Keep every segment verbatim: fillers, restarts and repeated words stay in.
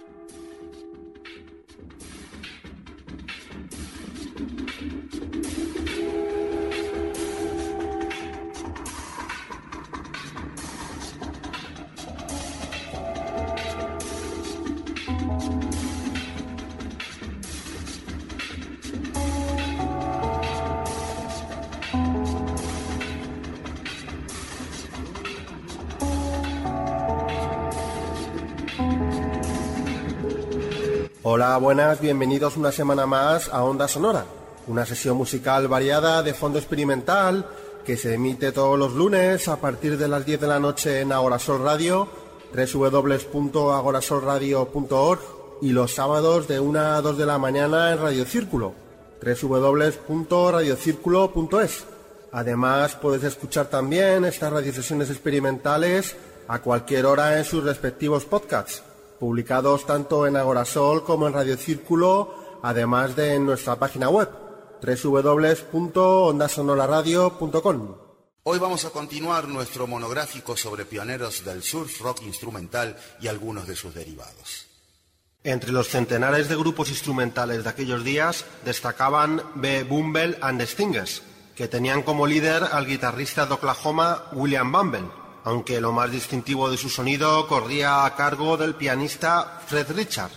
Hola, buenas, bienvenidos una semana más a Onda Sonora, una sesión musical variada de fondo experimental que se emite todos los lunes a partir de las diez de la noche en Agorasol Radio, doble u doble u doble u punto agorasol radio punto org, y los sábados de una a dos de la mañana en Radio Círculo, doble u doble u doble u punto radio círculo punto es. Además, puedes escuchar también estas radiosesiones experimentales a cualquier hora en sus respectivos podcasts, publicados tanto en Agorasol como en Radio Círculo, además de en nuestra página web, doble u doble u doble u punto onda sonora radio punto com. Hoy vamos a continuar nuestro monográfico sobre pioneros del surf rock instrumental y algunos de sus derivados. Entre los centenares de grupos instrumentales de aquellos días destacaban The Bumble and the Stingers, que tenían como líder al guitarrista de Oklahoma William Bumble, aunque lo más distintivo de su sonido corría a cargo del pianista Fred Richard.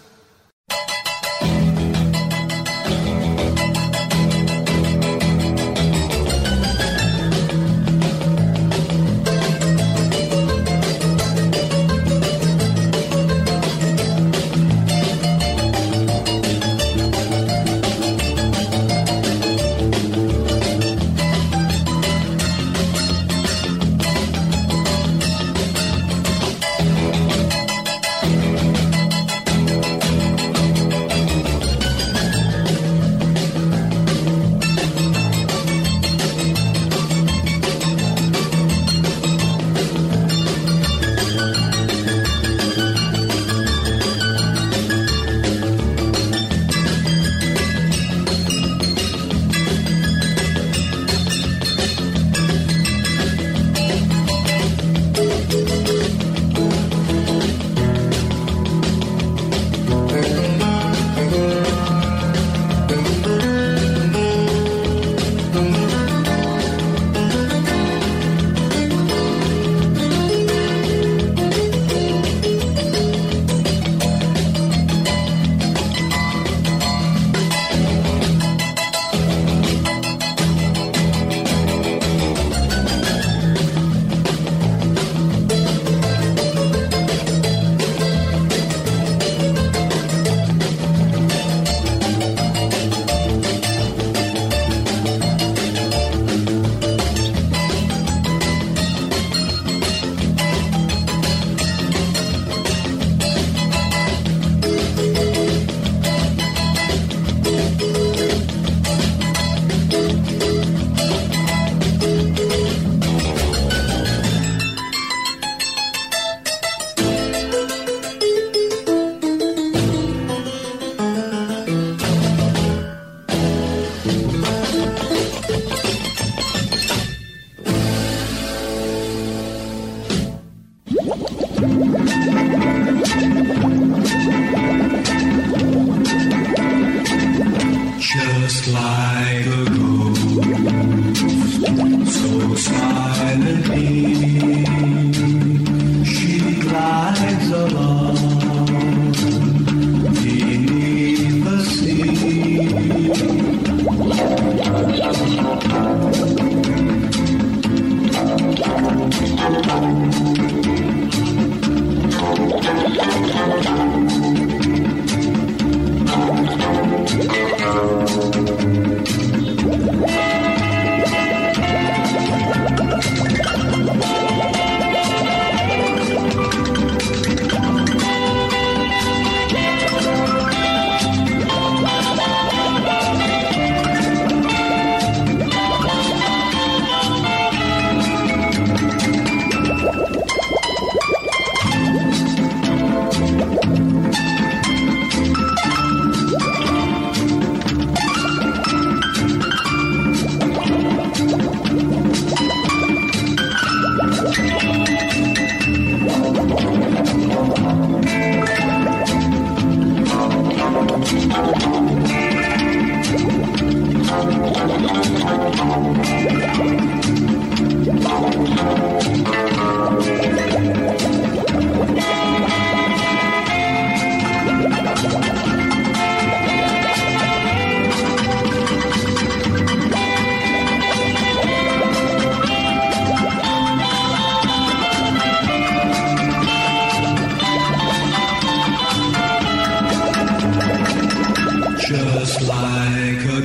just like a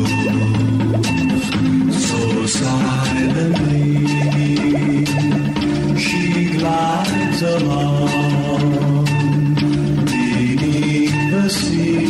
ghost, so silently she glides along beneath the sea.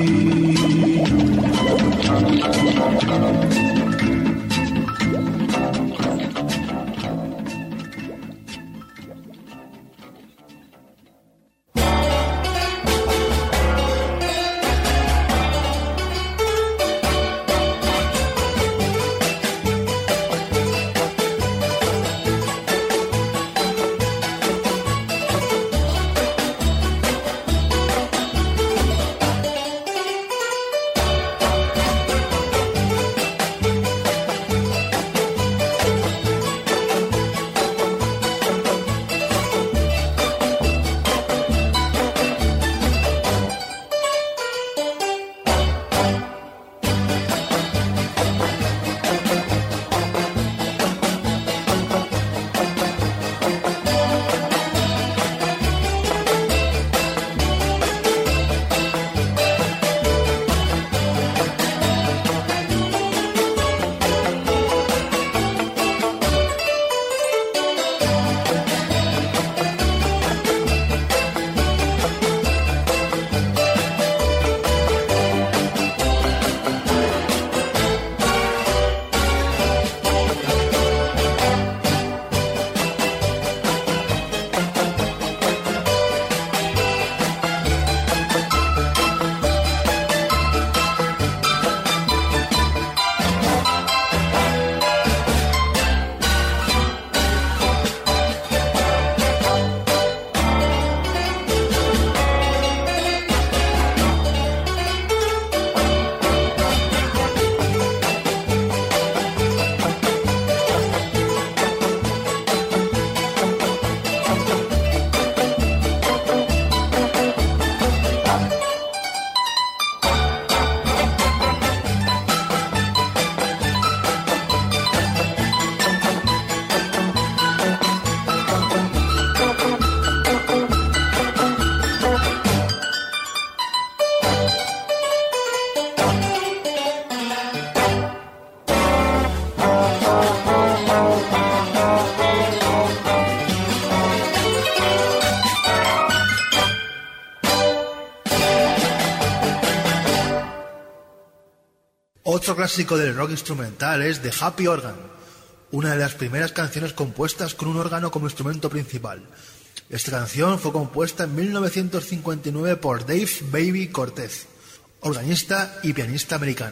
Otro clásico del rock instrumental es The Happy Organ, una de las primeras canciones compuestas con un órgano como instrumento principal. Esta canción fue compuesta en mil novecientos cincuenta y nueve por Dave Baby Cortez, organista y pianista americano.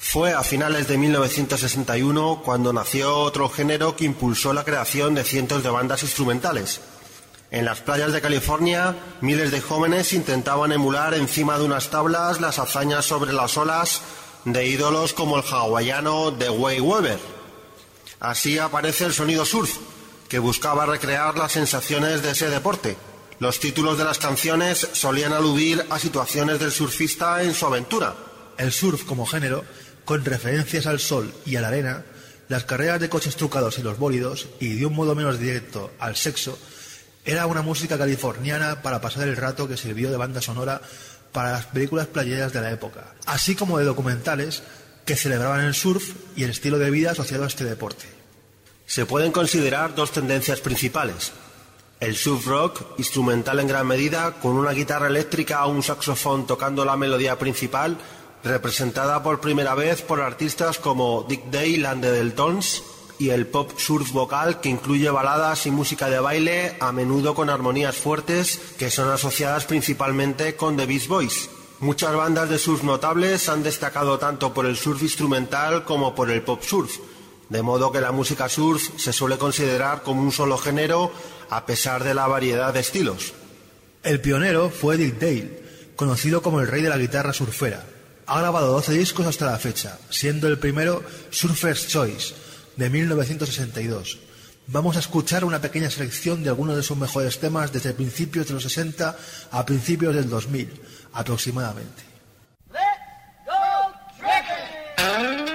Fue a finales de mil novecientos sesenta y uno cuando nació otro género que impulsó la creación de cientos de bandas instrumentales. En las playas de California, miles de jóvenes intentaban emular encima de unas tablas las hazañas sobre las olas de ídolos como el hawaiano de Wade Weber. Así aparece el sonido surf, que buscaba recrear las sensaciones de ese deporte. Los títulos de las canciones solían aludir a situaciones del surfista en su aventura. El surf como género, con referencias al sol y a la arena, las carreras de coches trucados y los bólidos, y de un modo menos directo al sexo, era una música californiana para pasar el rato que sirvió de banda sonora para las películas playeras de la época, así como de documentales que celebraban el surf y el estilo de vida asociado a este deporte. Se pueden considerar dos tendencias principales. El surf rock, instrumental en gran medida, con una guitarra eléctrica o un saxofón tocando la melodía principal, representada por primera vez por artistas como Dick Dale and the Deltones, y el pop surf vocal, que incluye baladas y música de baile, a menudo con armonías fuertes, que son asociadas principalmente con The Beach Boys. Muchas bandas de surf notables han destacado tanto por el surf instrumental como por el pop surf, de modo que la música surf se suele considerar como un solo género a pesar de la variedad de estilos. El pionero fue Dick Dale, conocido como el rey de la guitarra surfera. Ha grabado doce discos hasta la fecha, siendo el primero Surfer's Choice, de mil novecientos sesenta y dos. Vamos a escuchar una pequeña selección de algunos de sus mejores temas desde principios de los sesenta a principios del dos mil, aproximadamente. Let's go tripping!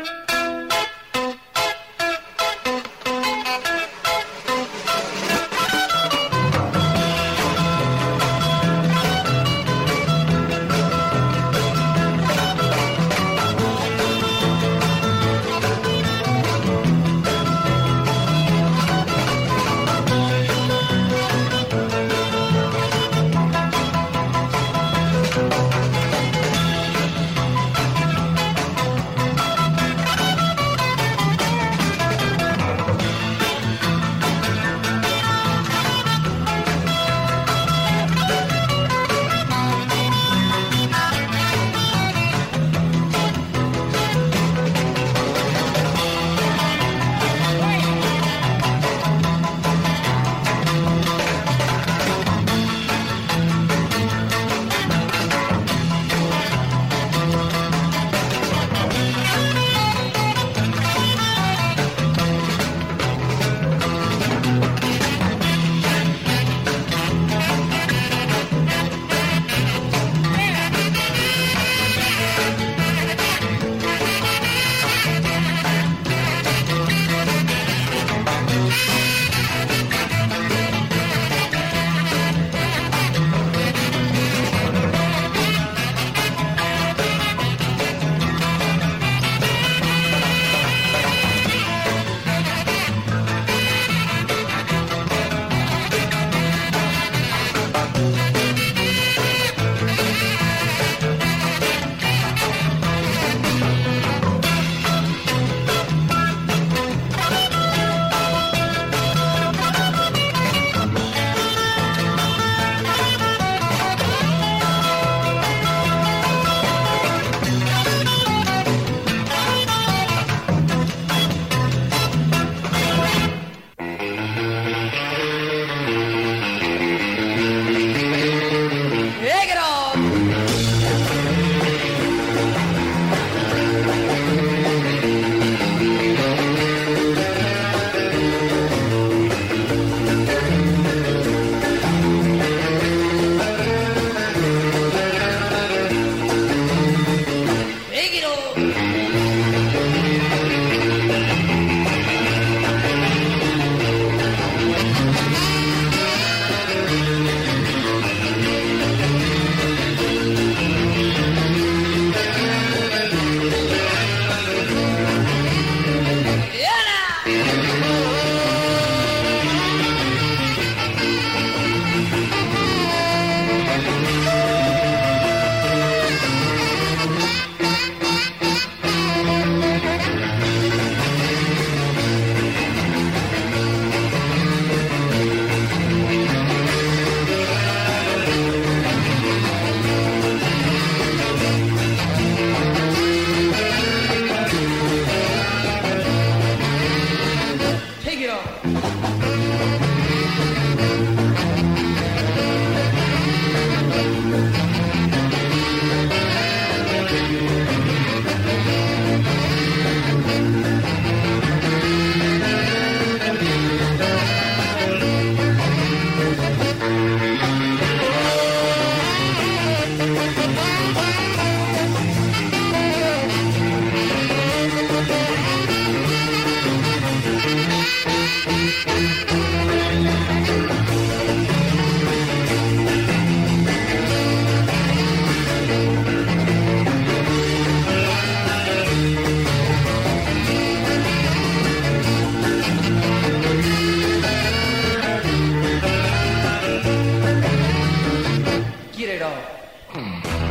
get it on.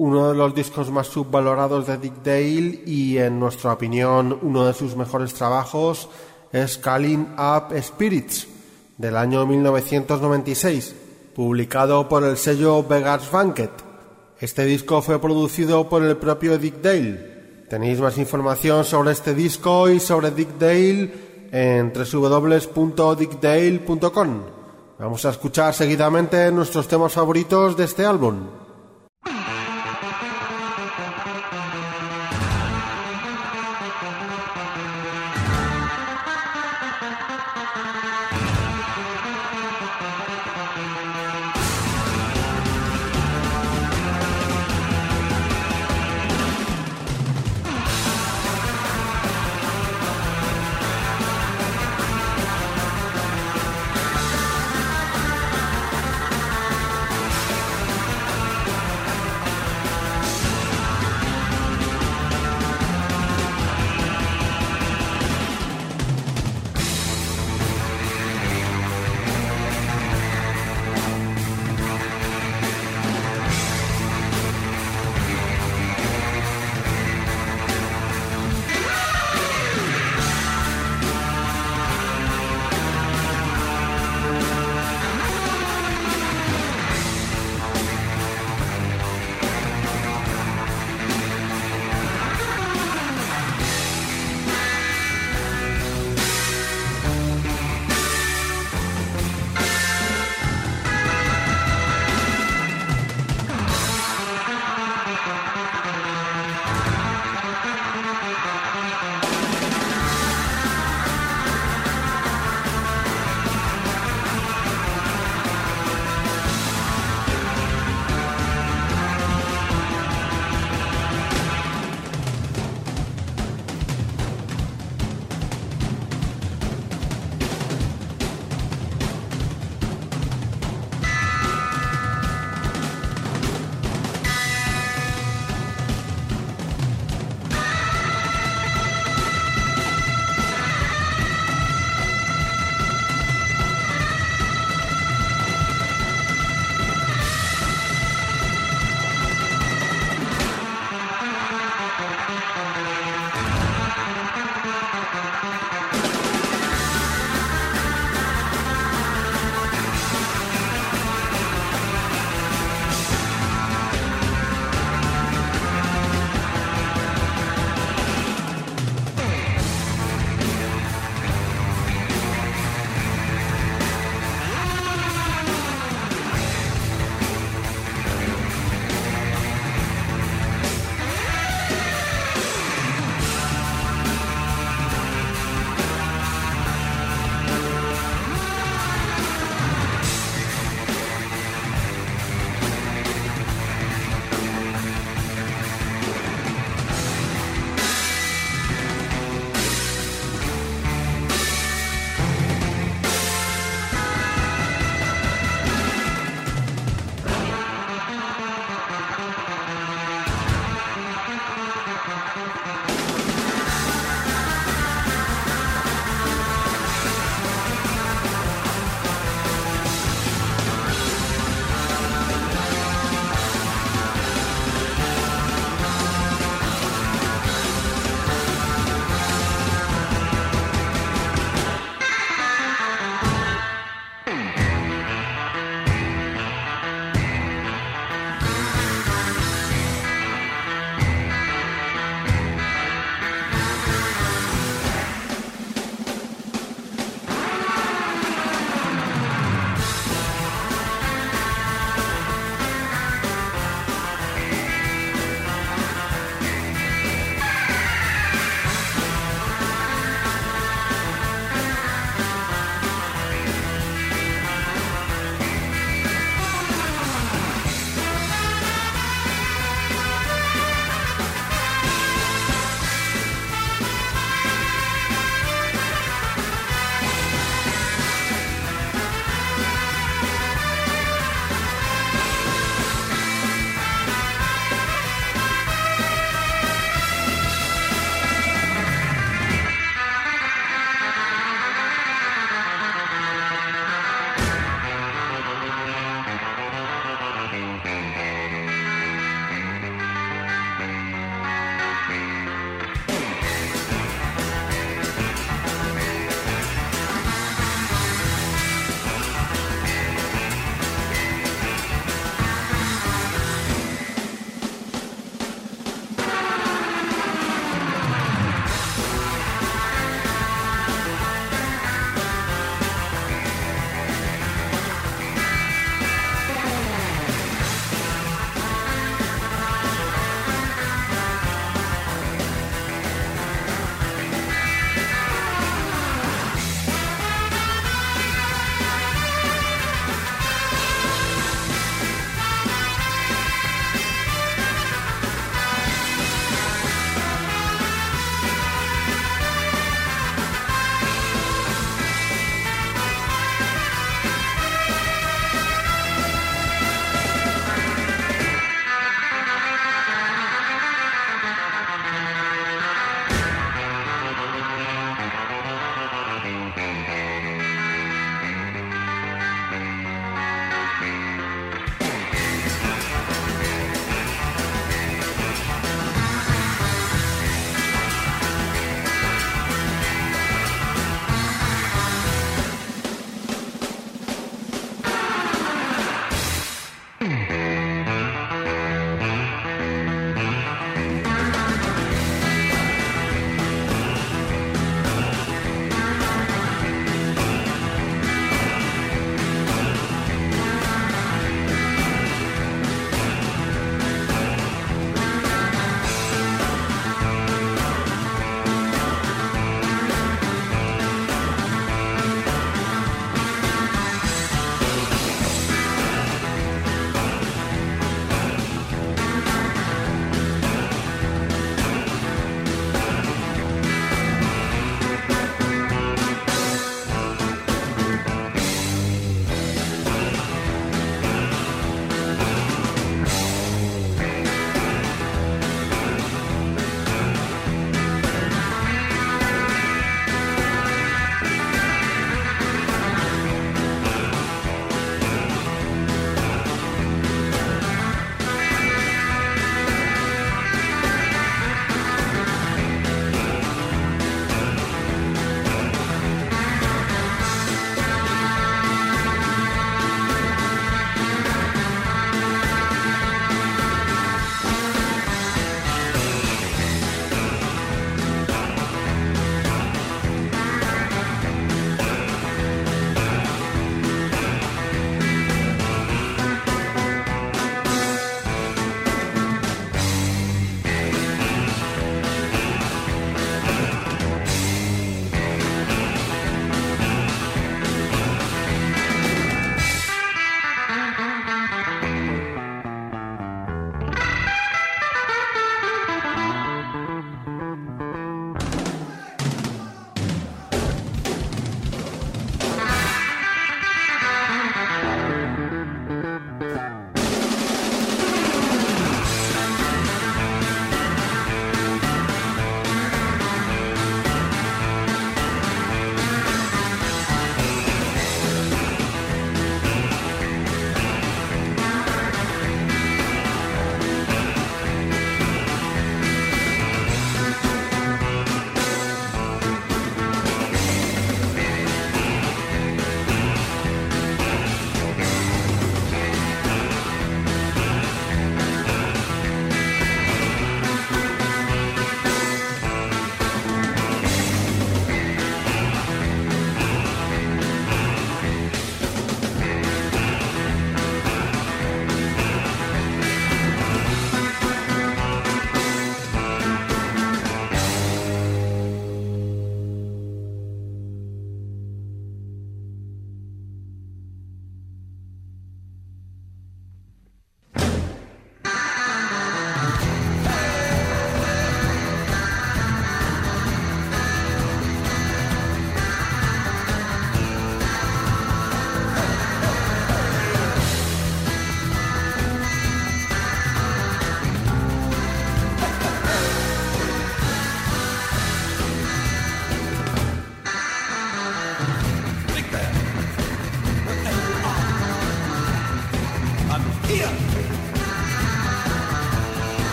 uno de los discos más subvalorados de Dick Dale y, en nuestra opinión, uno de sus mejores trabajos es Calling Up Spirits, del año mil novecientos noventa y seis, publicado por el sello Beggar's Banquet. Este disco fue producido por el propio Dick Dale. Tenéis más información sobre este disco y sobre Dick Dale en doble u doble u doble u punto dick dale punto com. Vamos a escuchar seguidamente nuestros temas favoritos de este álbum.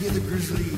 hear the grizzly.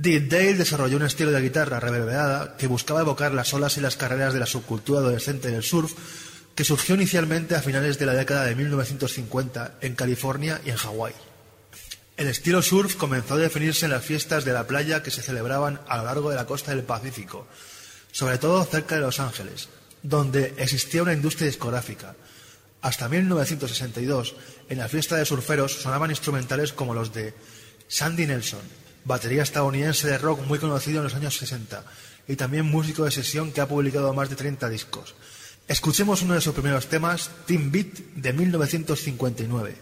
Dick Dale desarrolló un estilo de guitarra reverberada que buscaba evocar las olas y las carreras de la subcultura adolescente del surf que surgió inicialmente a finales de la década de mil novecientos cincuenta en California y en Hawái. El estilo surf comenzó a definirse en las fiestas de la playa que se celebraban a lo largo de la costa del Pacífico, sobre todo cerca de Los Ángeles, donde existía una industria discográfica. Hasta mil novecientos sesenta y dos, en la fiesta de surferos sonaban instrumentales como los de Sandy Nelson, batería estadounidense de rock muy conocido en los años sesenta, y también músico de sesión que ha publicado más de treinta discos. Escuchemos uno de sus primeros temas, Teen Beat, de mil novecientos cincuenta y nueve.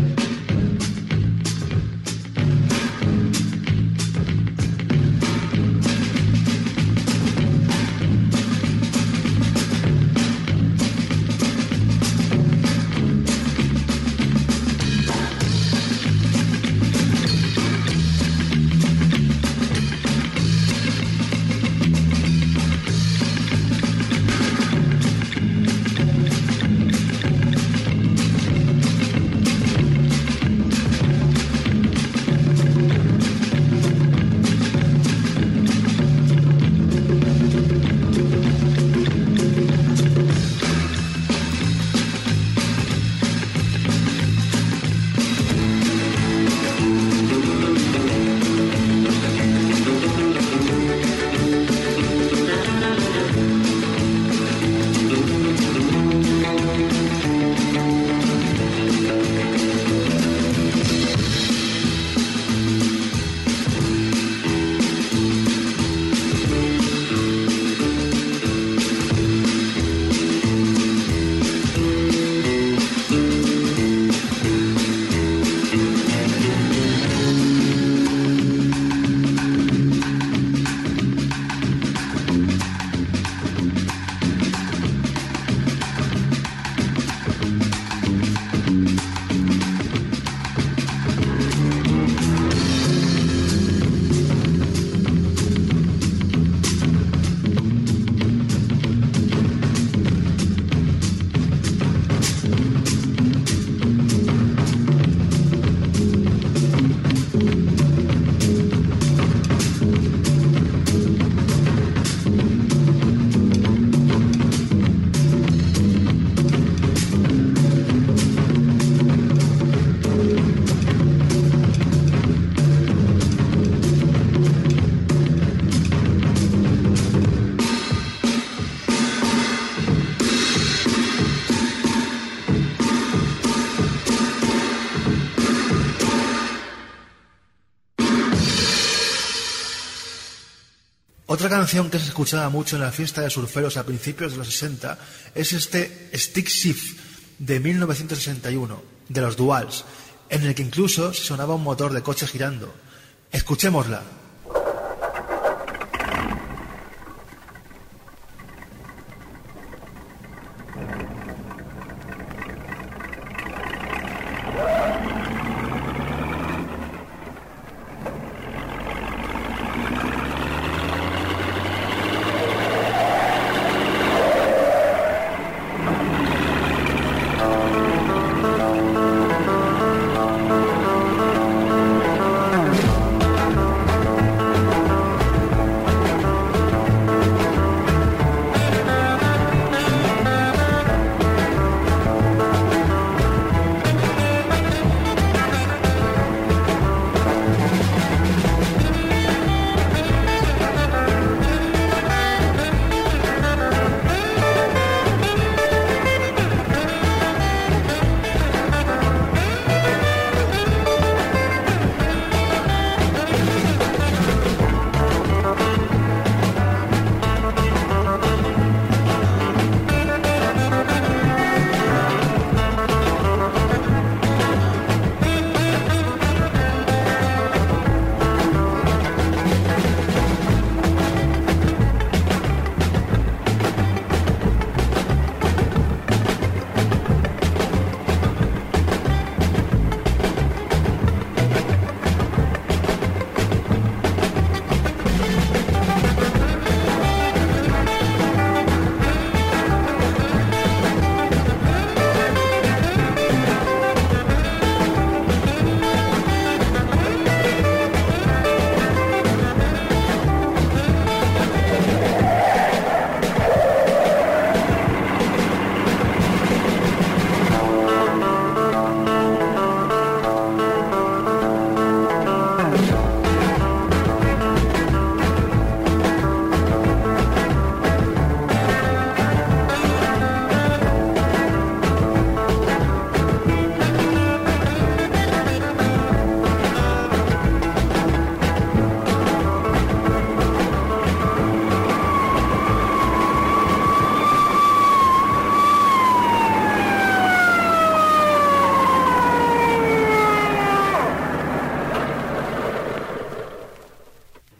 Otra canción que se escuchaba mucho en la fiesta de surferos a principios de los sesenta es este Stick Shift de mil novecientos sesenta y uno, de los Duals, en el que incluso se sonaba un motor de coche girando. Escuchémosla.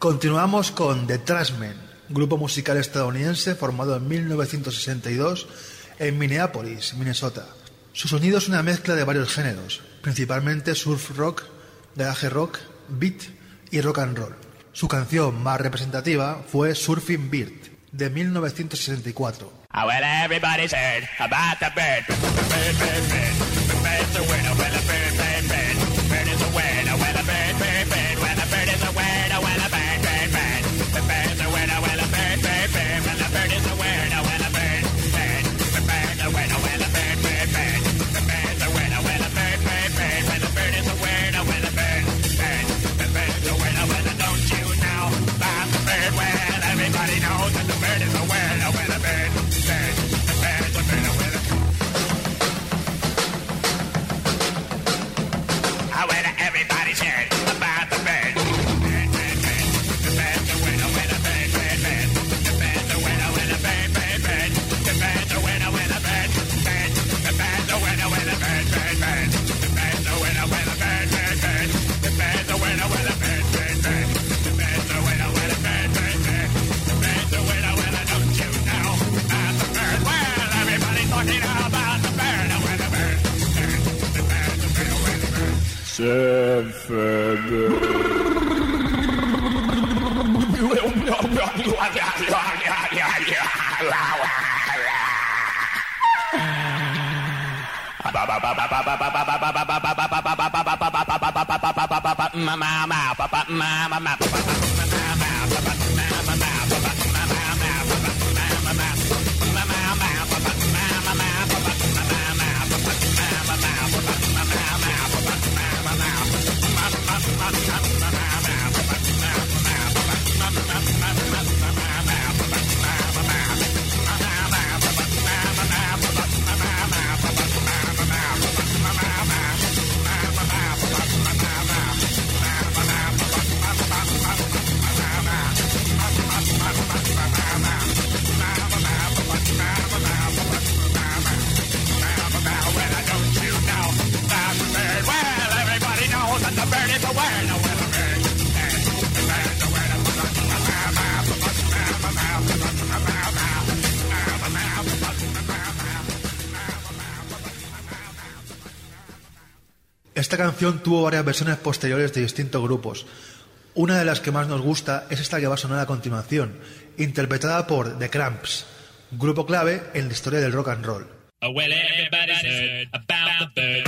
Continuamos con The Trashmen, grupo musical estadounidense formado en mil novecientos sesenta y dos en Minneapolis, Minnesota. Su sonido es una mezcla de varios géneros, principalmente surf rock, garage rock, beat y rock and roll. Su canción más representativa fue Surfing Bird, de mil novecientos sesenta y cuatro. Oh, well, everybody's heard about the bird. Bird, bird, bird. The bird's a winner, well, a bird, bird, bird. Bird is a winner, well, a bird, bird, bird. Well, a bird is a winner, well, a bird, bird, bird. The bird's a winner, well, a bird, bird, bird. Well, a bird is a winner, well, a bird, bird. The bird's a winner, well, a bird, bird, bird. The bird's a winner, well, a bird, bird, bird. Well, the bird is a winner, well, a bird, bird. The bird's a winner, well, don't you know about the bird? Well, everybody knows that the bird is a winner, well, a bird. Everybody's heard about the bird. Bird, bird, bird. The bird's a winner, winner, bird, bird, bird. The bird's a winner, winner, bird, bird, bird. The bird's a winner, winner, bird, bird. The bird's a winner, winner, bird, bird, bird. The bird's a winner, winner, bird, bird, bird. The bird's a winner, winner, bird, bird, bird. The bird's a winner, winner, bird, bird, bird. The bird's a winner, winner, don't you know about the bird? Well, everybody's talking about the bird, a winner, bird, bird. The bird's a winner, winner, bird. Esta canción tuvo varias versiones posteriores de distintos grupos. Una de las que más nos gusta es esta que va a sonar a continuación, interpretada por The Cramps, grupo clave en la historia del rock and roll. Oh, well, everybody's heard about the bird.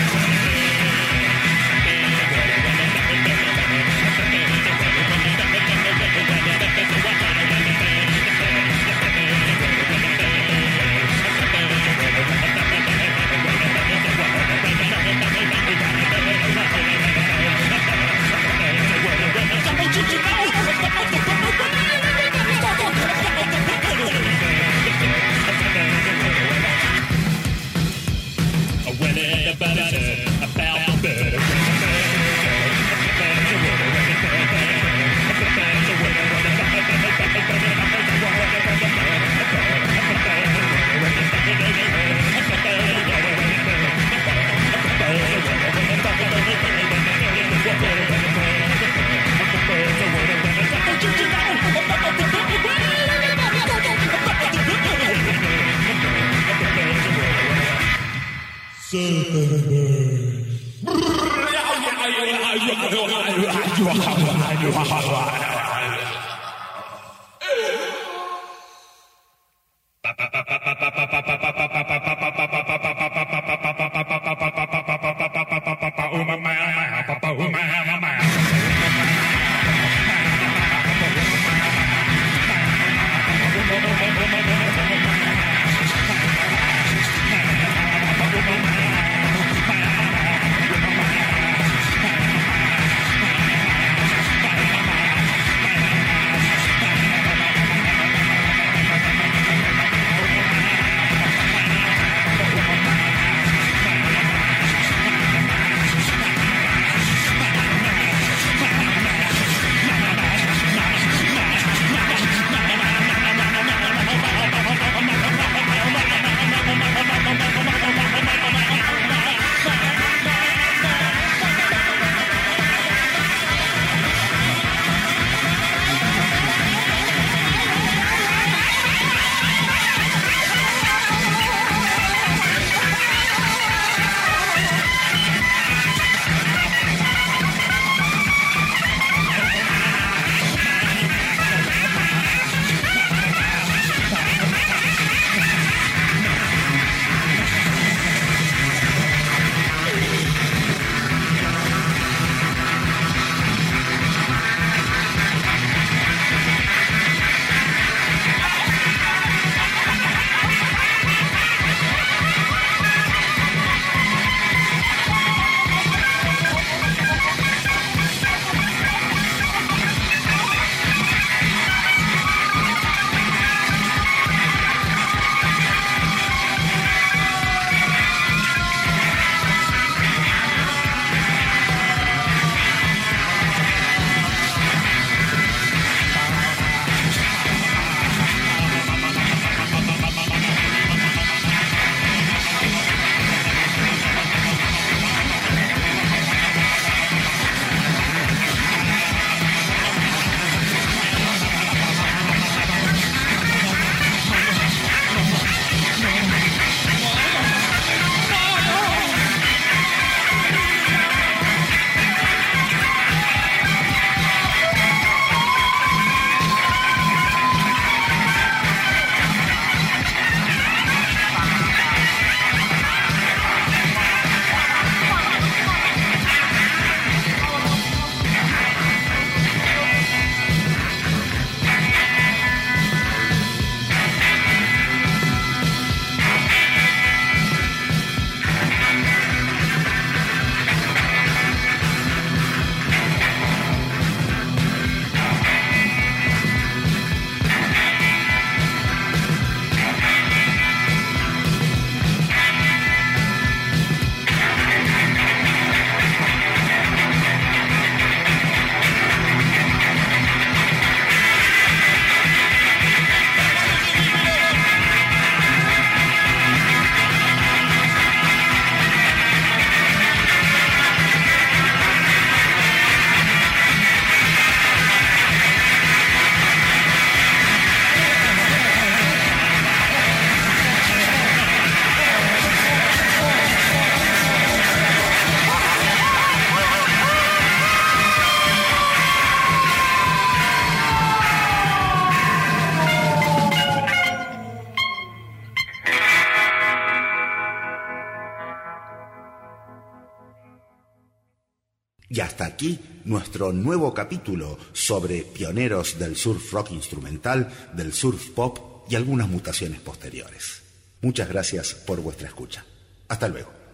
Y hasta aquí nuestro nuevo capítulo sobre pioneros del surf rock instrumental, del surf pop y algunas mutaciones posteriores. Muchas gracias por vuestra escucha. Hasta luego.